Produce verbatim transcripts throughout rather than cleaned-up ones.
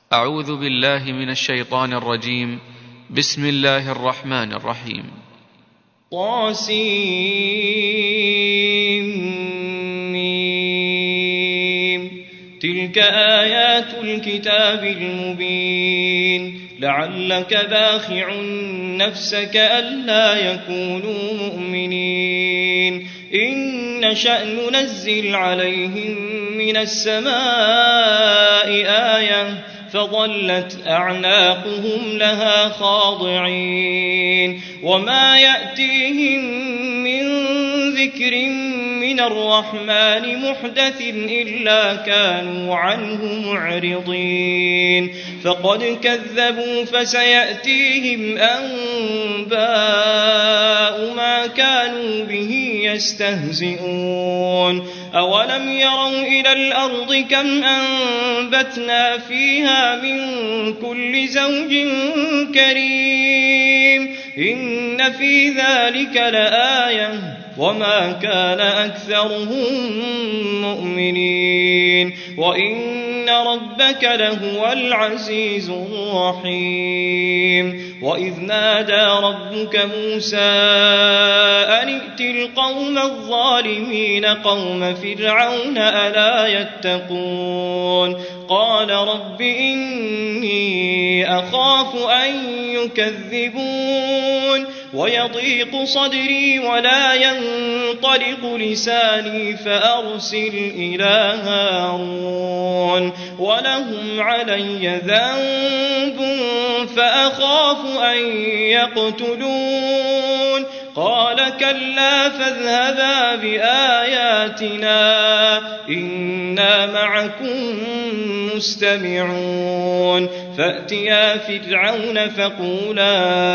أعوذ بالله من الشيطان الرجيم. بسم الله الرحمن الرحيم. طاسيم. تلك آيات الكتاب المبين. لعلك باخع نفسك ألا يكونوا مؤمنين. إن نشأ ننزل عليهم من السماء آية فظلت أعناقهم لها خاضعين. وما يأتيهم من ذكر من الرحمن محدث إلا كانوا عنه معرضين. فقد كذبوا فسيأتيهم أنباء ما كانوا به يستهزئون. أولم يروا إلى الأرض كم أنبتنا فيها من كل زوج كريم. إن في ذلك لآية وما كان أكثرهم مؤمنين. وإن ربك لهو العزيز الرحيم. وإذ نادى ربك موسى أن ائت القوم الظالمين قوم فرعون ألا يتقون. قال رب إني أخاف أن يكذبون ويضيق صدري ولا ينطلق لساني فأرسل إلى هارون ولهم علي ذنب فأخاف أن يقتلون. قال كلا فاذهبا بآياتنا إنا معكم مستمعون. فأتيا فرعون فقولا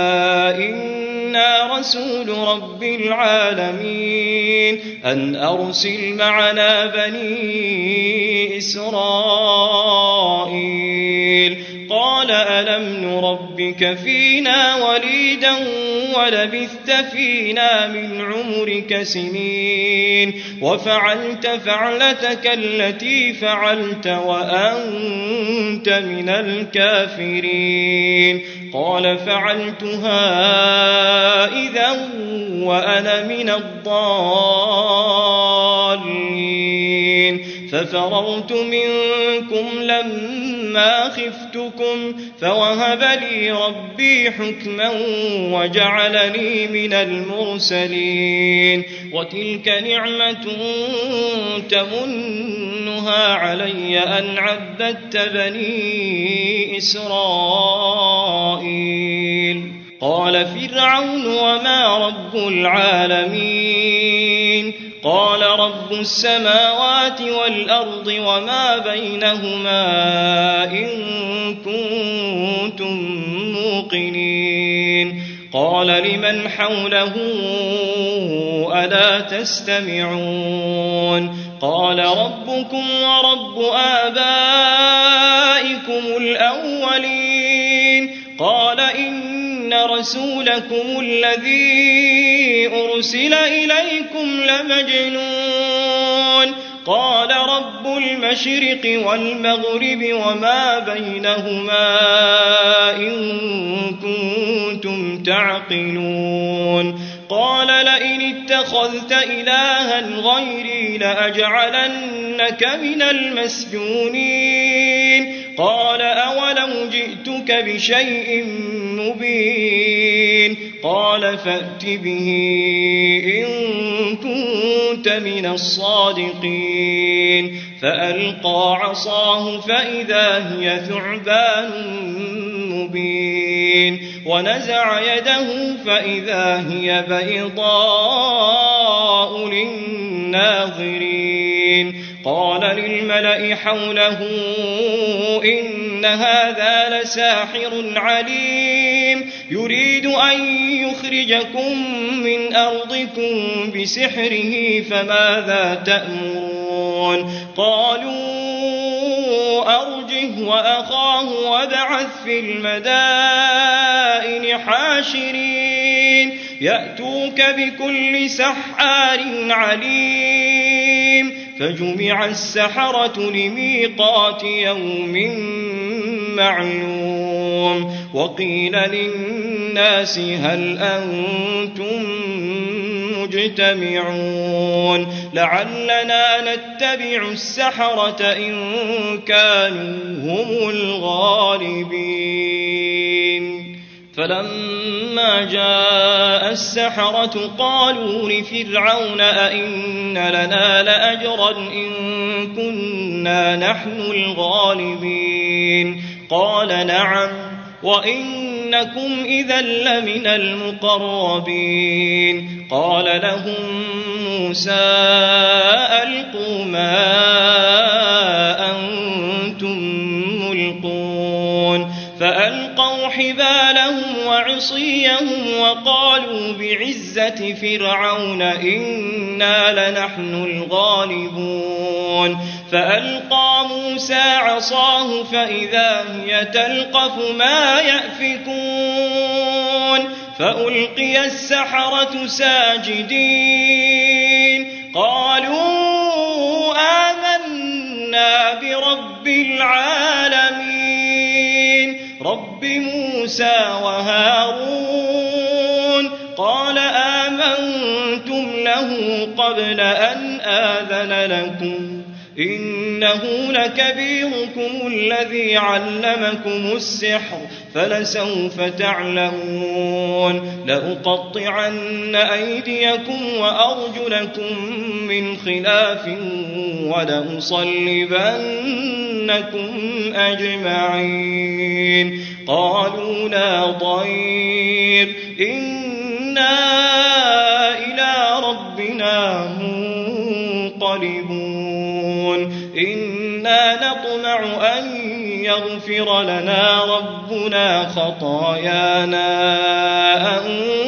إنا رسول رب العالمين أن أرسل معنا بني إسرائيل. قال ألم نربك فينا وليدا ولبثت فينا من عمرك سنين وفعلت فعلتك التي فعلت وأنت من الكافرين. قال فعلتها إذا وأنا من الضالين. ففررت منكم لما خفتكم فوهب لي ربي حكما وجعلني من المرسلين. وتلك نعمة تمنها علي أن عبدت بني إسرائيل. قال فرعون وما رب العالمين. قال رب السماوات والأرض وما بينهما إن كنتم موقنين. قال لمن حوله ألا تستمعون. قال ربكم ورب آبائكم الأولين. قال إن رسولكم الذي أرسل إليكم لمجنون. قال رب المشرق والمغرب وما بينهما إن كنتم تعقلون. قال لئن اتخذت إلها غيري لأجعلنك من المسجونين. قال أولو جئتك بشيء مبين. قال فأت به إن كنت من الصادقين. فألقى عصاه فإذا هي ثعبان مبين. ونزع يده فإذا هي بيضاء للناظرين. قال للملأ حوله إن هذا لساحر عليم يريد أن يخرجكم من أرضكم بسحره فماذا تأمرون. قالوا أرجه وأخاه وابعث في المدائن حاشرين يأتوك بكل سحار عليم. فجمع السحرة لميقات يوم معلوم وقيل للناس هل أنتم مجتمعون لعلنا نتبع السحرة إن كانوا هم الغالبين فلما جاء السحرة قالوا لفرعون أئن لنا لأجرا إن كنا نحن الغالبين قال نعم وإنكم إذا لمن المقربين قال لهم موسى ألقوا ما أنتم ملقون فألقوا حبالهم وعصيهم وقالوا بعزة فرعون إنا لنحن الغالبون فألقى موسى عصاه فإذا هي تلقف ما يأفكون فألقي السحرة ساجدين قالوا آمنا برب العالمين رب موسى وهارون قال آمنتم له قبل أن آذن لكم إنه لكبيركم الذي علمكم السحر فلسوف تعلمون لأقطعن أيديكم وأرجلكم من خلاف ولأصلبنكم أجمعين قالوا لا ضير إنا إلى ربنا منقلبون إنا نطمع أن يغفر لنا ربنا خطايانا أن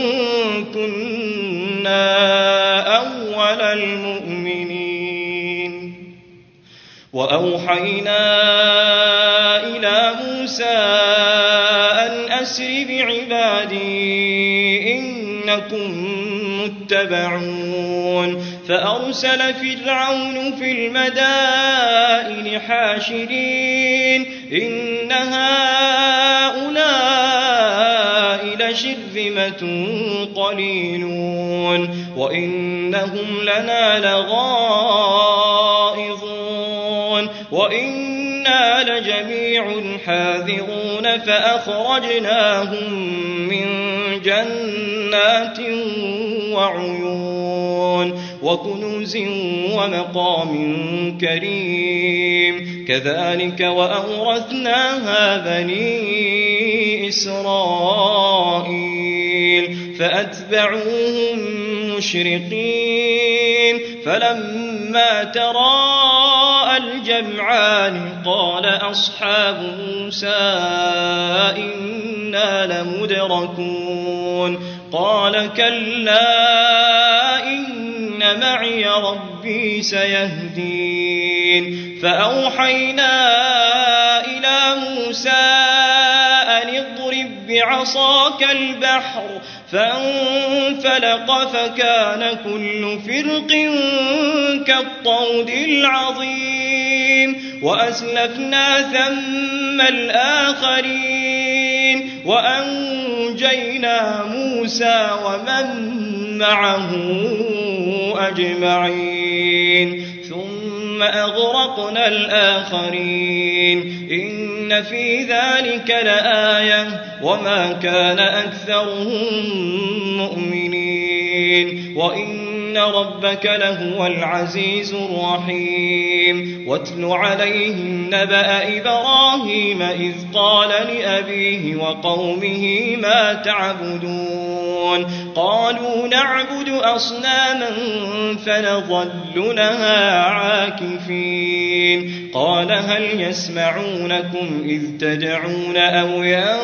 كنا أول المؤمنين وأوحينا إلى موسى أن أسر بعبادي إنكم متبعون فأرسل فرعون في المدائن حاشرين إن هؤلاء لشرذمة قليلون وإنهم لنا لغائظون وإنا لجميع حاذرون فأخرجناهم من جنات وعيون وكنوز ومقام كريم كذلك وأورثناها بني إسرائيل فأتبعوهم مشرقين فلما تراءى الجمعان قال أصحاب موسى إنا لمدركون قال كلا إن معي ربي سيهدين فأوحينا إلى موسى أن اضرب بعصاك البحر فانفلق فكان كل فرق كالطود العظيم وأسلفنا ثم الآخرين وأنجينا موسى ومن معه أجمعين ثم أغرقنا الآخرين إن في ذلك لآية وما كان أكثرهم مؤمنين وإن ربك لهو العزيز الرحيم واتل عليهم نبأ إبراهيم إذ قال لأبيه وقومه ما تعبدون قالوا نعبد أصناما فنظل لها عاكفين قال هل يسمعونكم إذ تدعون أو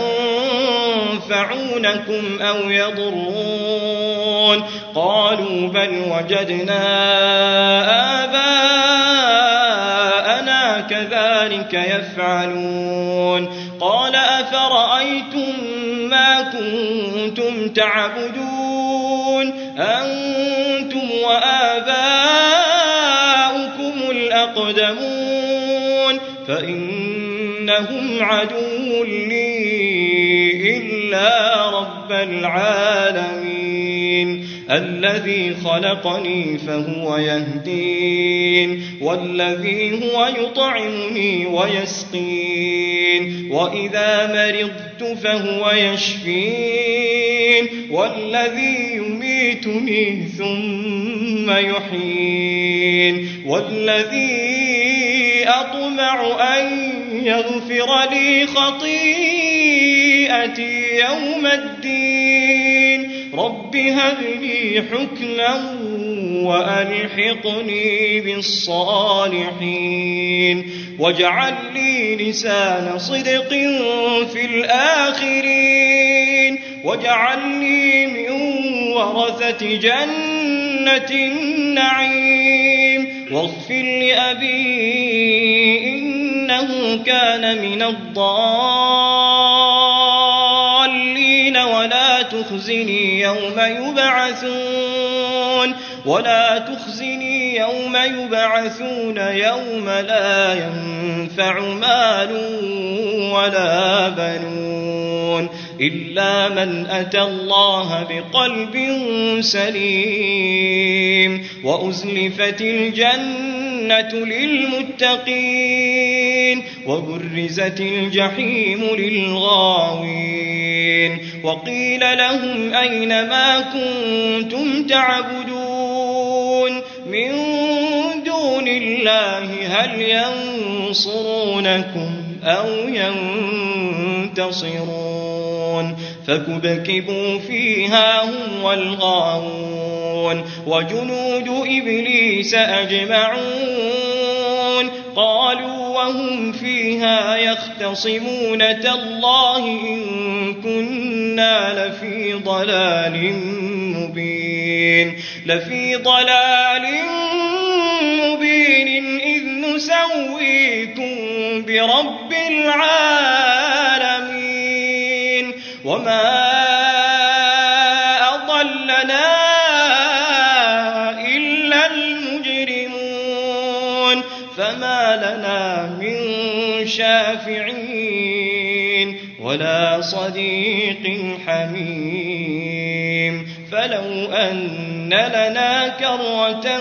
ينفعونكم أو يضرون قالوا بل وجدنا آباءنا كذلك يفعلون قال أفرأيتم ما كنتم تعبدون أنتم وآباؤكم الأقدمون فإن إنهم عدو لي إلا رب العالمين الذي خلقني فهو يهدين والذي هو يطعمني ويسقين وإذا مرضت فهو يشفين والذي يميتني ثم يحيين والذي أطمع أن يغفر لي خطيئتي يوم الدين رب هب لي حكما وألحقني بالصالحين واجعل لي لسان صدق في الآخرين واجعلني من ورثة جنة النعيم واغفر لأبي إنه كان من الضالين ولا تخزني يوم يبعثون ولا تخزني يوم يبعثون يوم لا ينفع مال ولا بنون إلا من أتى الله بقلب سليم وأزلفت الجنة للمتقين وبرزت الجحيم للغاوين وقيل لهم أين ما كنتم تعبدون من دون الله هل ينصرونكم أو ينتصرون فكبكبوا فيها هم والغاوون وجنود إبليس أجمعون قالوا وهم فيها يختصمون تالله إن كنا لفي ضلال مبين لفي ضلال مبين إذ نسويكم برب العالمين وما أضلنا إلا المجرمون فما لنا من شافعين ولا صديق حميم فلو أن لنا كرة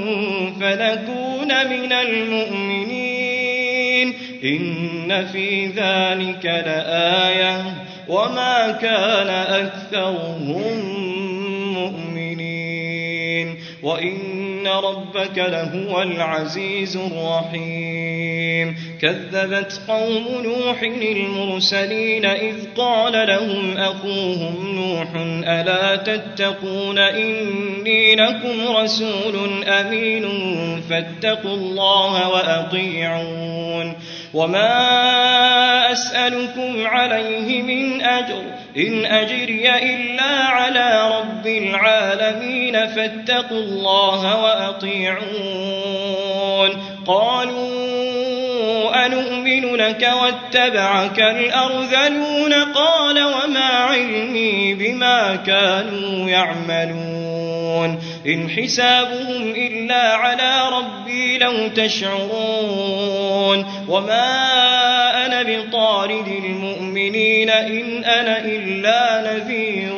فنكون من المؤمنين إن في ذلك لآية وما كان أكثرهم مؤمنين وإن ربك لهو العزيز الرحيم كذبت قوم نوح المرسلين إذ قال لهم أخوهم نوح ألا تتقون إني لكم رسول أمين فاتقوا الله وأطيعون وما أسألكم عليه من أجر إن أجري إلا على رب العالمين فاتقوا الله وأطيعون قالوا أنؤمن لك واتبعك الأرذلون قال وما علمي بما كانوا يعملون إن حسابهم إلا على ربي لو تشعرون وما أنا بطارد المؤمنين إن أنا إلا نذير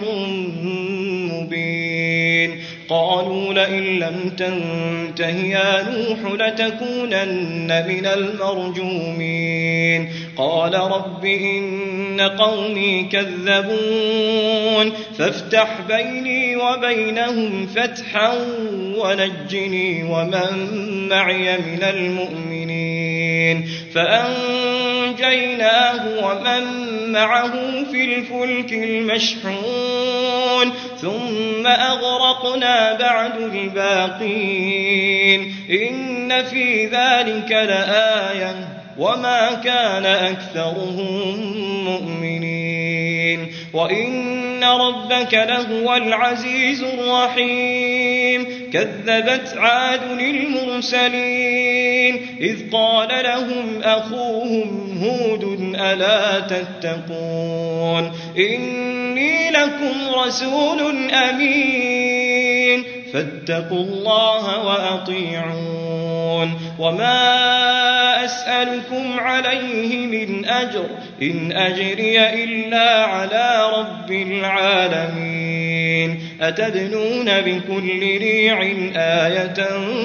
مبين قالوا لئن لم تنته يا نوح لتكونن من المرجومين قال رب إن قومي كذبون فافتح بيني وبينهم فتحا ونجني ومن معي من المؤمنين فأنجيناه ومن معه في الفلك المشحون ثم أغرقنا بعد الباقين إن في ذلك لآية وما كان أكثرهم مؤمنين وإن ربك لهو العزيز الرحيم كذبت عاد المرسلين إذ قال لهم أخوهم هود ألا تتقون إني لكم رسول أمين فاتقوا الله وأطيعون وما أسألكم عليه من أجر إن أجري إلا على رب العالمين أتدنون بكل ريع آية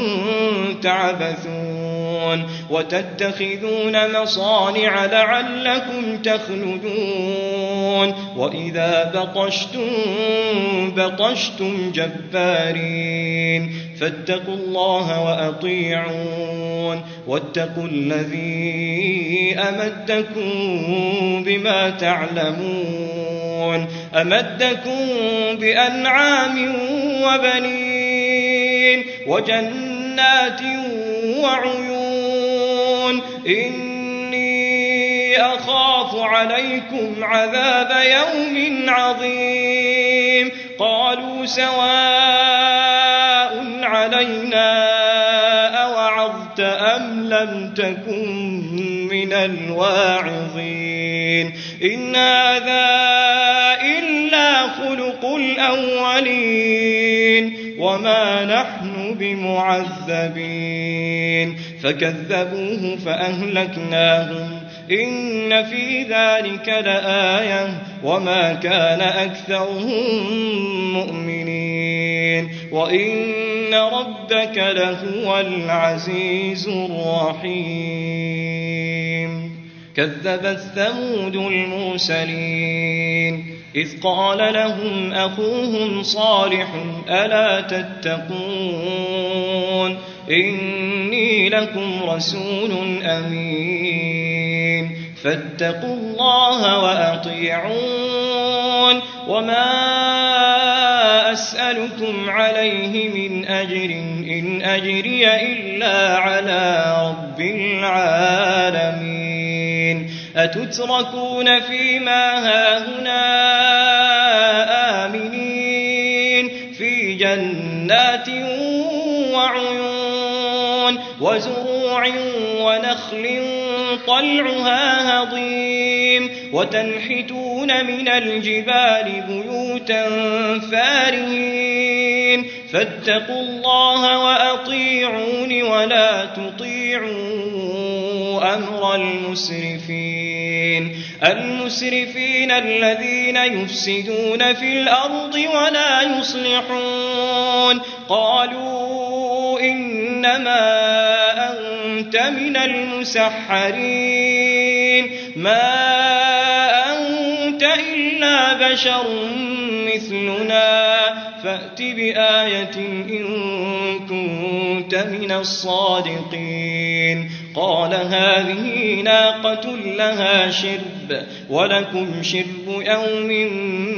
تعبثون وتتخذون مصانع لعلكم تخلدون وإذا بطشتم بطشتم جبارين فاتقوا الله وأطيعون واتقوا الذي أمدكم بما تعلمون أمدكم بأنعام وبنين وجنات وعيون إني أخاف عليكم عذاب يوم عظيم قالوا سواء علينا أوعظت أم لم تكن من الواعظين إن هذا إلا خلق الأولين وما نحن بمعذبين فكذبوه فأهلكناهم إن في ذلك لآية وما كان أكثرهم مؤمنين وإن ربك لهو العزيز الرحيم كذبت ثمود المرسلين إذ قال لهم أخوهم صالح ألا تتقون إني لكم رسول أمين فاتقوا الله وأطيعون وما أسألكم عليه من أجر إن أجري إلا على رب العالمين أتتركون فيما هاهنا آمنين في جنات وعيون وزروع ونخل طلعها هضيم وتنحتون من الجبال بيوتا فارهين فاتقوا الله وأطيعون ولا تطيعوا أمر المسرفين المسرفين الذين يفسدون في الأرض ولا يصلحون قالوا إنما أنت من المسحرين ما أنت إلا بشر مثلنا فأت بآية إن كنت من الصادقين قال هذه ناقة لها شرب ولكم شرب يوم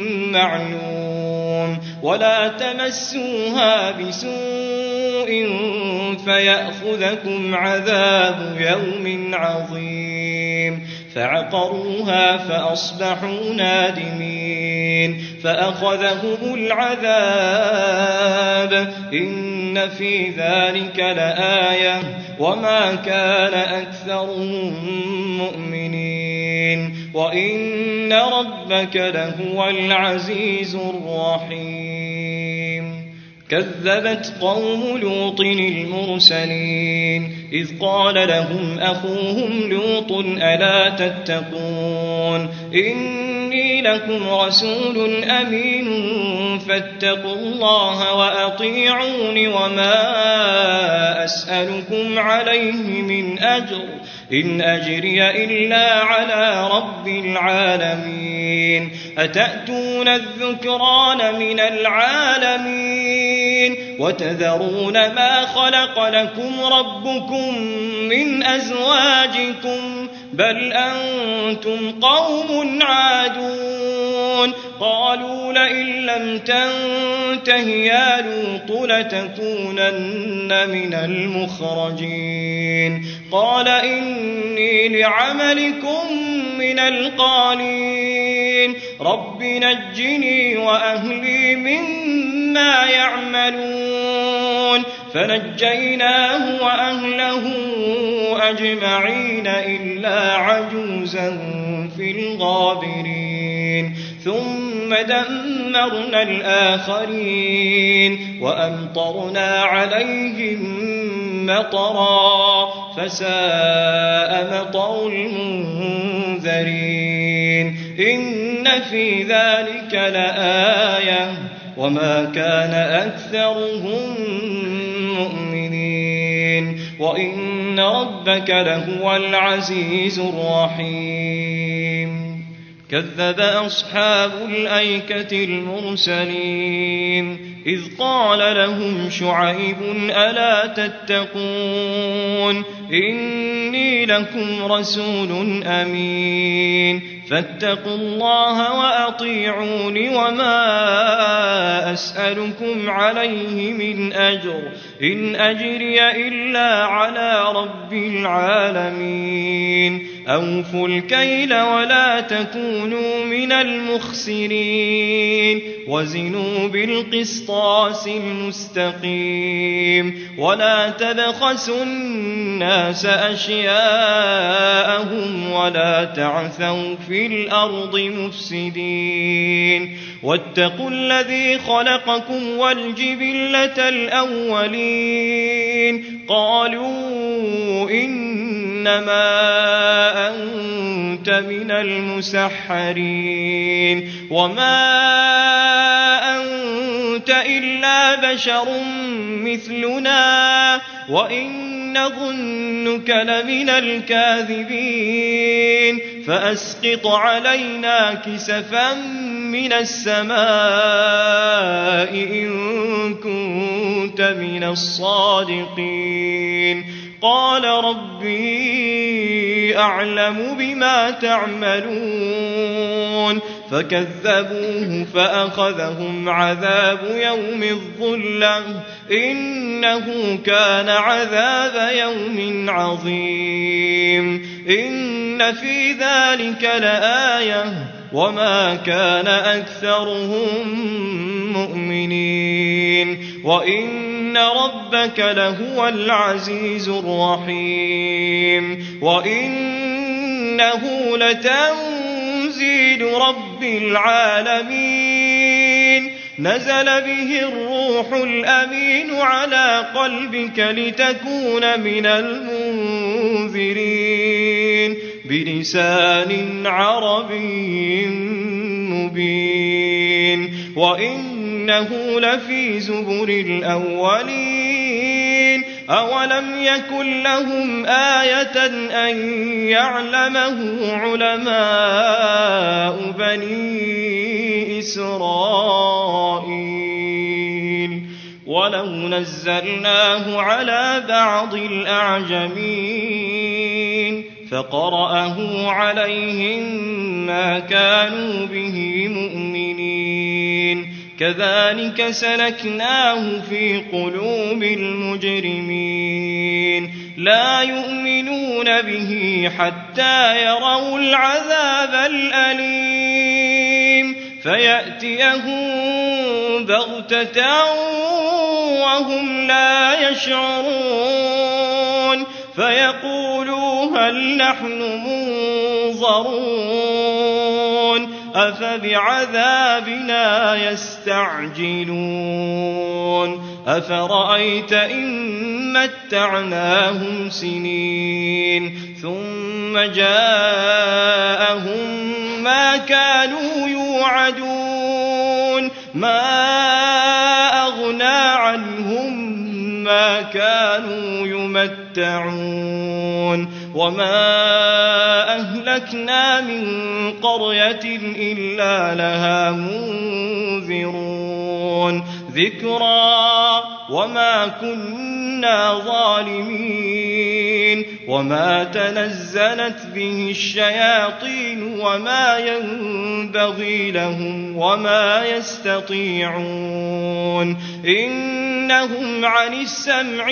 معلوم ولا تمسوها بسوء فيأخذكم عذاب يوم عظيم فعقروها فأصبحوا نادمين فأخذهم العذاب إن في ذلك لآية وما كان أكثرهم مؤمنين وإن ربك لهو العزيز الرحيم كذبت قوم لوط المرسلين إذ قال لهم أخوهم لوط ألا تتقون إني لكم رسول أمين فاتقوا الله وأطيعون وما أسألكم عليه من أجر إن أجري إلا على رب العالمين أتأتون الذكران من العالمين وتذرون ما خلق لكم ربكم من أزواجكم بل أنتم قوم عادون قالوا لئن لم تنته يا لوط لتكونن من المخرجين قال إني لعملكم من القالين رب نجني وأهلي مما يعملون فنجيناه وأهله أجمعين إلا عجوزا في الغابرين ثم دمرنا الآخرين وأمطرنا عليهم مطرا فساء مطر المنذرين إن في ذلك لآية وما كان أكثرهم مؤمنين وإن ربك لهو العزيز الرحيم كذب أصحاب الأيكة المرسلين إذ قال لهم شعيب ألا تتقون إني لكم رسول أمين فاتقوا الله وأطيعون وما أسألكم عليه من أجر إن أجري إلا على رب العالمين أوفوا الكيل ولا تكونوا من المخسرين وزنوا بالقسطاس المستقيم ولا تبخسوا الناس أشياءهم ولا تعثوا في الأرض مفسدين واتقوا الذي خلقكم والجبلة الأولين قالوا إنما أنت من المسحرين وما أنت إلا بشر مثلنا وإن نظنك لمن الكاذبين فأسقط علينا كسفا من السماء إن كنت من الصادقين قال ربي أعلم بما تعملون فكذبوه فأخذهم عذاب يوم الظلة إنه كان عذاب يوم عظيم إن في ذلك لآية وما كان أكثرهم مؤمنين وإن ربك لهو العزيز الرحيم وإنه لتنزيل رب العالمين نزل به الروح الأمين على قلبك لتكون من المنذرين بلسان عربي مبين وإنه لفي زبر الأولين أولم يكن لهم آية أن يعلمه علماء بني إسرائيل ولو نزلناه على بعض الأعجمين فقرأه عليهم ما كانوا به مؤمنين كذلك سلكناه في قلوب المجرمين لا يؤمنون به حتى يروا العذاب الأليم فيأتيهم بغتة وهم لا يشعرون فيقولوا هل نحن منظرون أفبعذابنا يستعجلون أفرأيت إن متعناهم سنين ثم جاءهم ما كانوا يوعدون ما أغنى عنهم ما كانوا يمتعون وما أهلكنا من قرية إلا لها منذرون ذكرى وما كنا ظالمين وما تنزلت به الشياطين وما ينبغي لهم وما يستطيعون إنهم عن السمع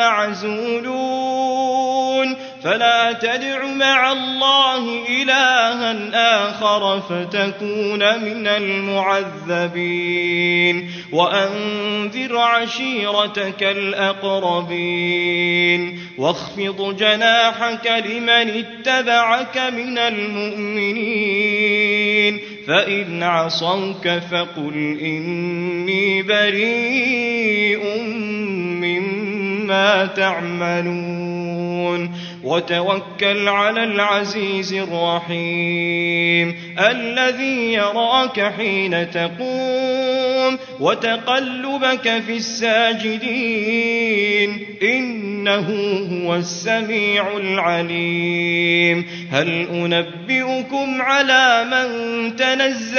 لمعزولون فلا تدع مع الله إلها آخر فتكون من المعذبين وأنذر عشيرتك الأقربين واخفض جناحك لمن اتبعك من المؤمنين فإن عصوك فقل إني بريء مما ما تعملون وتوكل على العزيز الرحيم الذي يراك حين تقوم وتقلبك في الساجدين إنه هو السميع العليم هل أنبئكم على من تنزل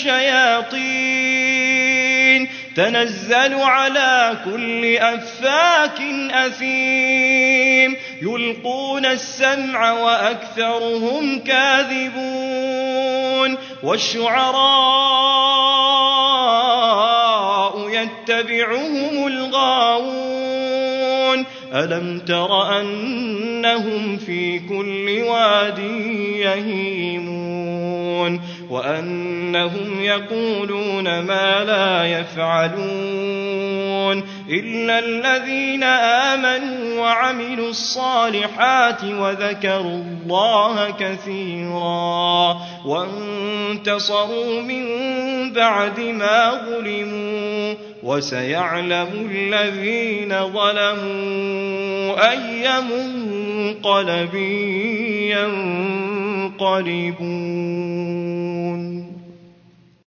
الشياطين تنزل على كل أفاك أثيم يلقون السمع وأكثرهم كاذبون والشعراء يتبعهم الغاوون ألم تر أنهم في كل واد يهيمون وأنهم يقولون ما لا يفعلون إلا الذين آمنوا وعملوا الصالحات وذكروا الله كثيرا وانتصروا من بعد ما ظلموا وسيعلم الذين ظلموا أي منقلب ينقلبون.